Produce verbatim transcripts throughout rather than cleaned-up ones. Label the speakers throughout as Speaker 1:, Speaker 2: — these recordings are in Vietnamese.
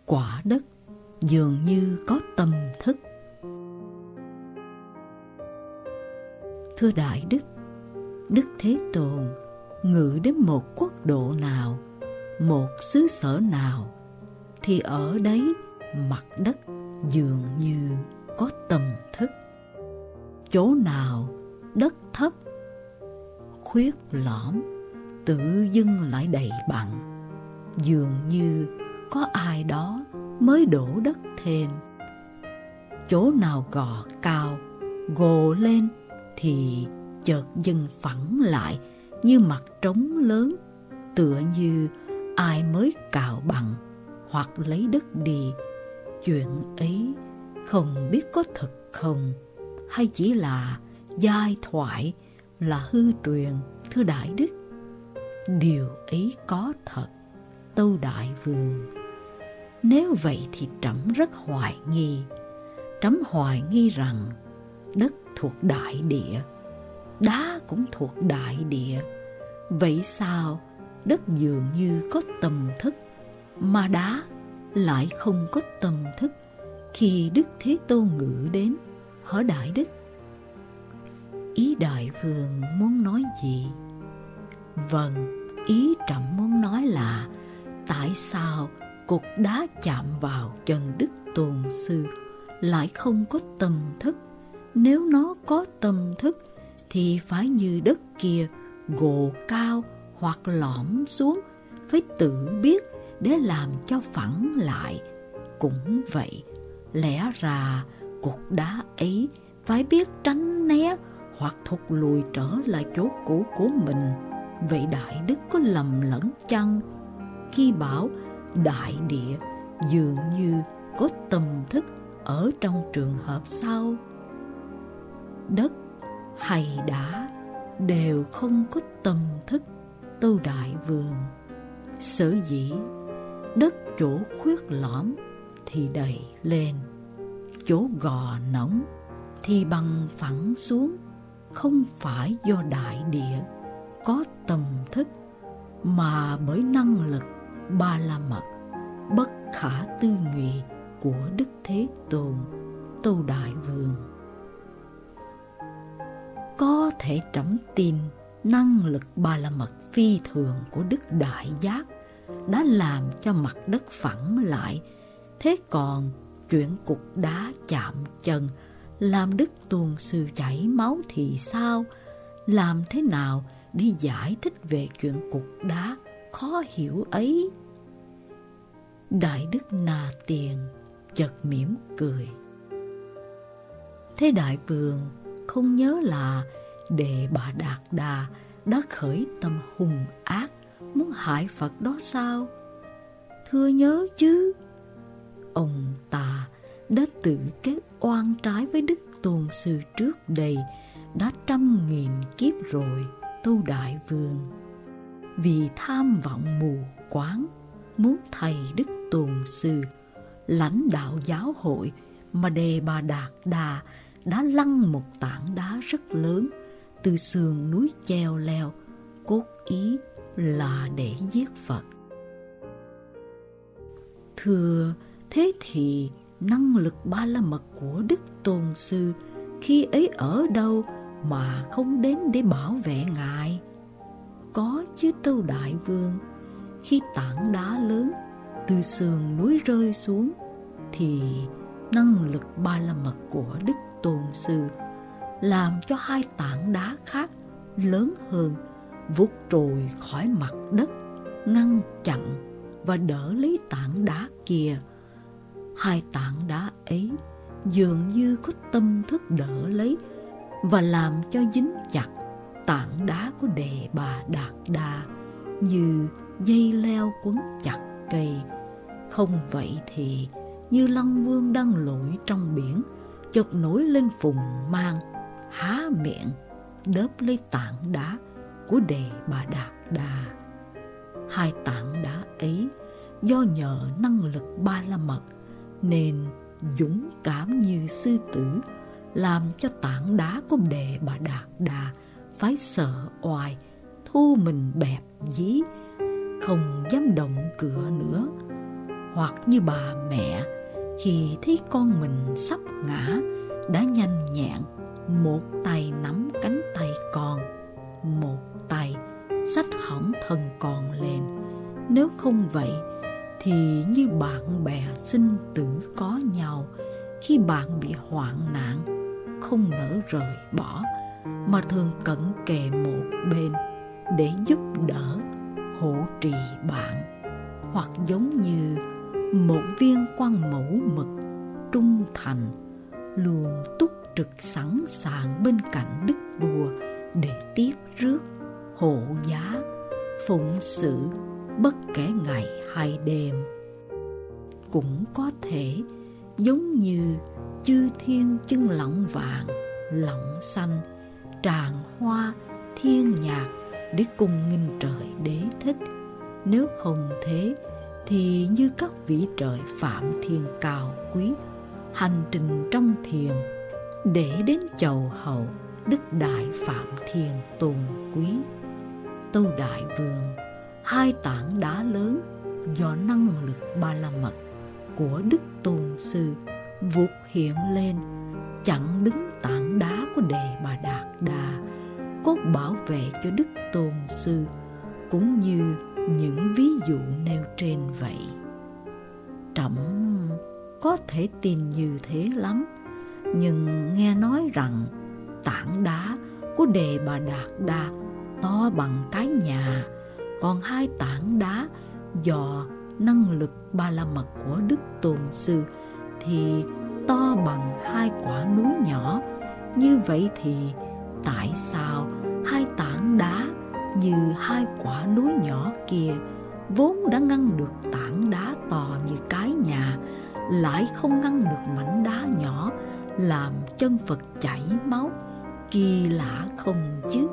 Speaker 1: quả đất dường như có tâm thức. Thưa Đại Đức, Đức Thế Tôn ngự đến một quốc độ nào, một xứ sở nào, thì ở đấy mặt đất dường như có tâm thức. Chỗ nào đất thấp, khuyết lõm, tự dưng lại đầy bằng, dường như có ai đó mới đổ đất thêm. Chỗ nào gò cao, gồ lên, thì chợt dừng phẳng lại như mặt trống lớn, tựa như ai mới cào bằng hoặc lấy đất đi. Chuyện ấy không biết có thật không, hay chỉ là giai thoại, là hư truyền, thưa Đại Đức? Điều ấy có thật, Tâu Đại Vương. Nếu vậy thì trẫm rất hoài nghi. Trẫm hoài nghi rằng đất thuộc đại địa, đá cũng thuộc đại địa. Vậy sao đất dường như có tâm thức, mà đá lại không có tâm thức khi Đức Thế Tôn ngự đến, hả Đại Đức? Ý Đại Vương muốn nói gì? Vâng, ý trẫm muốn nói là tại sao cục đá chạm vào chân Đức Tôn Sư lại không có tâm thức? Nếu nó có tâm thức thì phải như đất kia gồ cao hoặc lõm xuống, phải tự biết để làm cho phẳng lại. Cũng vậy, lẽ ra cục đá ấy phải biết tránh né hoặc thụt lùi trở lại chỗ cũ của mình. Vậy Đại Đức có lầm lẫn chăng khi bảo đại địa dường như có tâm thức ở trong trường hợp sau? Đất hay đá đều không có tâm thức, Tâu Đại Vương. Sở dĩ đất chỗ khuyết lõm thì đầy lên, chỗ gò nóng thì bằng phẳng xuống, không phải do đại địa có tâm thức, mà bởi năng lực ba la mật bất khả tư nghị của Đức Thế Tôn, Tâu Đại Vương. Có thể trẫm tin năng lực ba la mật phi thường của Đức Đại Giác đã làm cho mặt đất phẳng lại. Thế còn chuyện cục đá chạm chân làm Đức Tôn Sư chảy máu thì sao? Làm thế nào để giải thích về chuyện cục đá khó hiểu ấy? Đại Đức Na Tiền chợt mỉm cười. Thế Đại Vương không nhớ là Đề Bà Đạt Đà đã khởi tâm hung ác muốn hại Phật đó sao? Thưa nhớ chứ. Ông ta đã tự kết oan trái với Đức Tôn Sư trước đây đã trăm nghìn kiếp rồi, Tâu Đại Vương. Vì tham vọng mù quáng, muốn thầy Đức Tôn Sư lãnh đạo giáo hội, mà Đề Bà Đạt Đà đã lăn một tảng đá rất lớn từ sườn núi treo leo, cốt ý là để giết Phật. Thưa, thế thì năng lực ba la mật của Đức Tôn Sư khi ấy ở đâu mà không đến để bảo vệ Ngài? Có chứ, Tâu Đại Vương. Khi tảng đá lớn từ sườn núi rơi xuống thì năng lực ba la mật của Đức Tôn Sư làm cho hai tảng đá khác lớn hơn vụt trồi khỏi mặt đất, ngăn chặn và đỡ lấy tảng đá kia. Hai tảng đá ấy dường như có tâm thức đỡ lấy và làm cho dính chặt tảng đá của Đề Bà Đạt Đà như dây leo quấn chặt cây. Không vậy thì như Lăng Vương đang lội trong biển, chợt nổi lên phùng mang, há miệng đớp lấy tảng đá của Đề Bà Đạt Đà. Hai tảng đá ấy do nhờ năng lực ba la mật nên dũng cảm như sư tử, làm cho tảng đá của Đề Bà Đạt Đà phải sợ oai, thu mình bẹp dí, không dám động cựa nữa. Hoặc như bà mẹ khi thấy con mình sắp ngã đã nhanh nhẹn một tay nắm cánh tay con, một tay xách hõng thân con lên. Nếu không vậy thì như bạn bè sinh tử có nhau khi bạn bị hoạn nạn, không nỡ rời bỏ mà thường cận kề một bên để giúp đỡ, hộ trì bạn. Hoặc giống như một viên quan mẫu mực trung thành, luôn túc trực sẵn sàng bên cạnh đức vua để tiếp rước, hộ giá, phụng sự bất kể ngày hay đêm. Cũng có thể giống như chư thiên chân lọng vàng, lọng xanh, tràng hoa, thiên nhạc để cùng nghinh trời đế thích. Nếu không thế thì như các vị trời phạm thiên cao quý, hành trình trong thiền để đến chầu hậu Đức Đại Phạm Thiên tôn quý. Tâu Đại Vương, hai tảng đá lớn do năng lực ba la mật của Đức Tôn Sư vụt hiện lên, chặn đứng tảng đá của Đề Bà Đạt Đa, có bảo vệ cho Đức Tôn Sư, cũng như những ví dụ nêu trên vậy. Trẫm có thể tin như thế lắm, nhưng nghe nói rằng tảng đá của Đề Bà Đạt Đa to bằng cái nhà, còn hai tảng đá do năng lực ba la mật của Đức Tôn Sư thì to bằng hai quả núi nhỏ. Như vậy thì tại sao hai tảng đá như hai quả núi nhỏ kia vốn đã ngăn được tảng đá to như cái nhà, lại không ngăn được mảnh đá nhỏ làm chân Phật chảy máu? Kỳ lạ không chứ?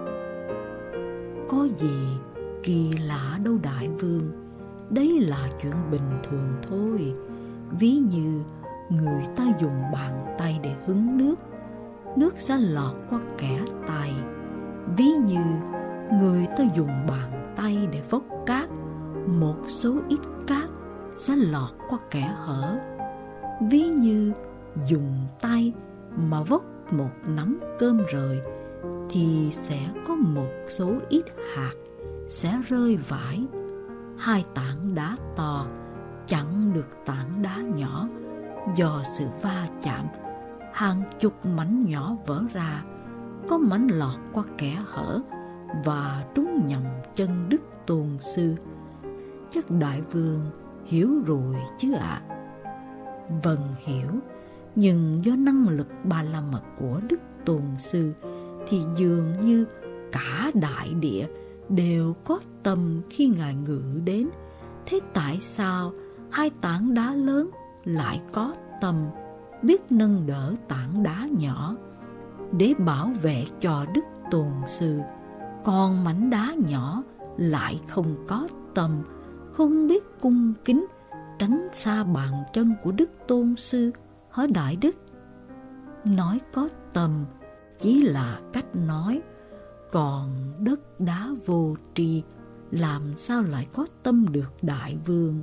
Speaker 1: Có gì kỳ lạ đâu Đại Vương, đấy là chuyện bình thường thôi. Ví như người ta dùng bàn tay để hứng nước, nước sẽ lọt qua kẽ tay. Ví như người ta dùng bàn tay để vốc cát, một số ít cát sẽ lọt qua kẽ hở. Ví như dùng tay mà vốc một nắm cơm rời thì sẽ có một số ít hạt sẽ rơi vãi. Hai tảng đá to chặn được tảng đá nhỏ, do sự va chạm hàng chục mảnh nhỏ vỡ ra, có mảnh lọt qua kẽ hở và trúng nhầm chân Đức Tôn Sư. Chắc Đại Vương hiểu rồi chứ ạ? À? Vâng, hiểu. Nhưng do năng lực ba la mật của Đức Tôn Sư thì dường như cả đại địa đều có tâm khi Ngài ngự đến. Thế tại sao hai tảng đá lớn lại có tâm biết nâng đỡ tảng đá nhỏ để bảo vệ cho Đức Tôn Sư, còn mảnh đá nhỏ lại không có tâm, không biết cung kính tránh xa bàn chân của Đức Tôn Sư? Hỡi Đại Đức, nói có tâm chỉ là cách nói, còn đất đá vô tri làm sao lại có tâm được Đại Vương?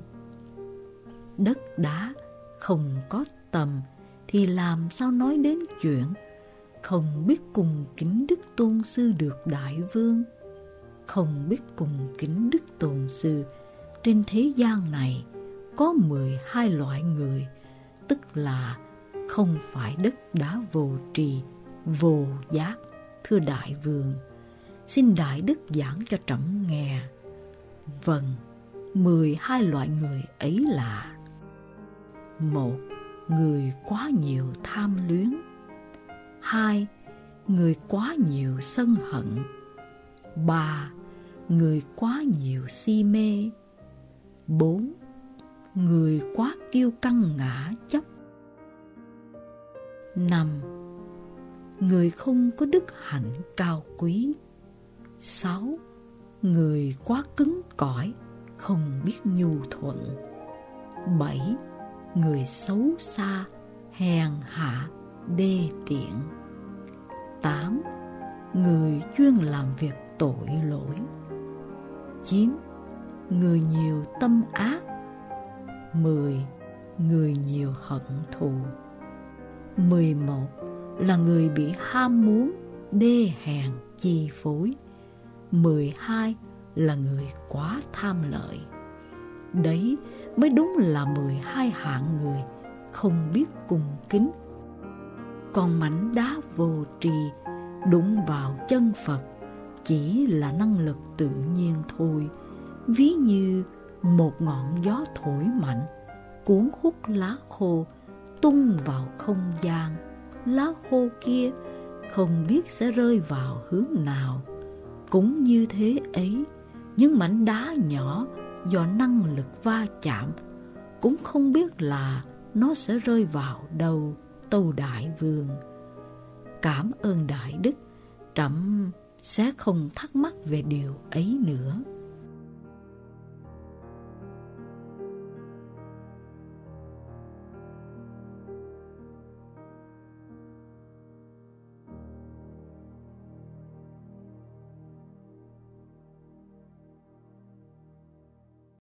Speaker 1: Đất đá không có tâm thì làm sao nói đến chuyện không biết cung kính Đức Tôn Sư được Đại Vương? Không biết cung kính Đức Tôn Sư, trên thế gian này có mười hai loại người, tức là không phải đất đá vô tri, vô giác. Thưa Đại Vương, xin Đại Đức giảng cho trẫm nghe. Vâng, mười hai loại người ấy là: một, người quá nhiều tham luyến. Hai, người quá nhiều sân hận. Ba, người quá nhiều si mê. Bốn, người quá kiêu căng ngã chấp. Năm, người không có đức hạnh cao quý. Sáu, người quá cứng cỏi, không biết nhu thuận. Bảy, người xấu xa, hèn hạ, đê tiện. Tám, người chuyên làm việc tội lỗi. Chín, người nhiều tâm ác. Mười, người nhiều hận thù. Mười một là người bị ham muốn, đê hèn chi phối. Mười hai là người quá tham lợi. Đấy mới đúng là mười hai hạng người không biết cung kính. Còn mảnh đá vô tri đụng vào chân Phật chỉ là năng lực tự nhiên thôi, ví như một ngọn gió thổi mạnh cuốn hút lá khô tung vào không gian. Lá khô kia không biết sẽ rơi vào hướng nào. Cũng như thế ấy, những mảnh đá nhỏ do năng lực va chạm cũng không biết là nó sẽ rơi vào đâu. Tâu Đại Vương, cảm ơn Đại Đức, trẫm sẽ không thắc mắc về điều ấy nữa.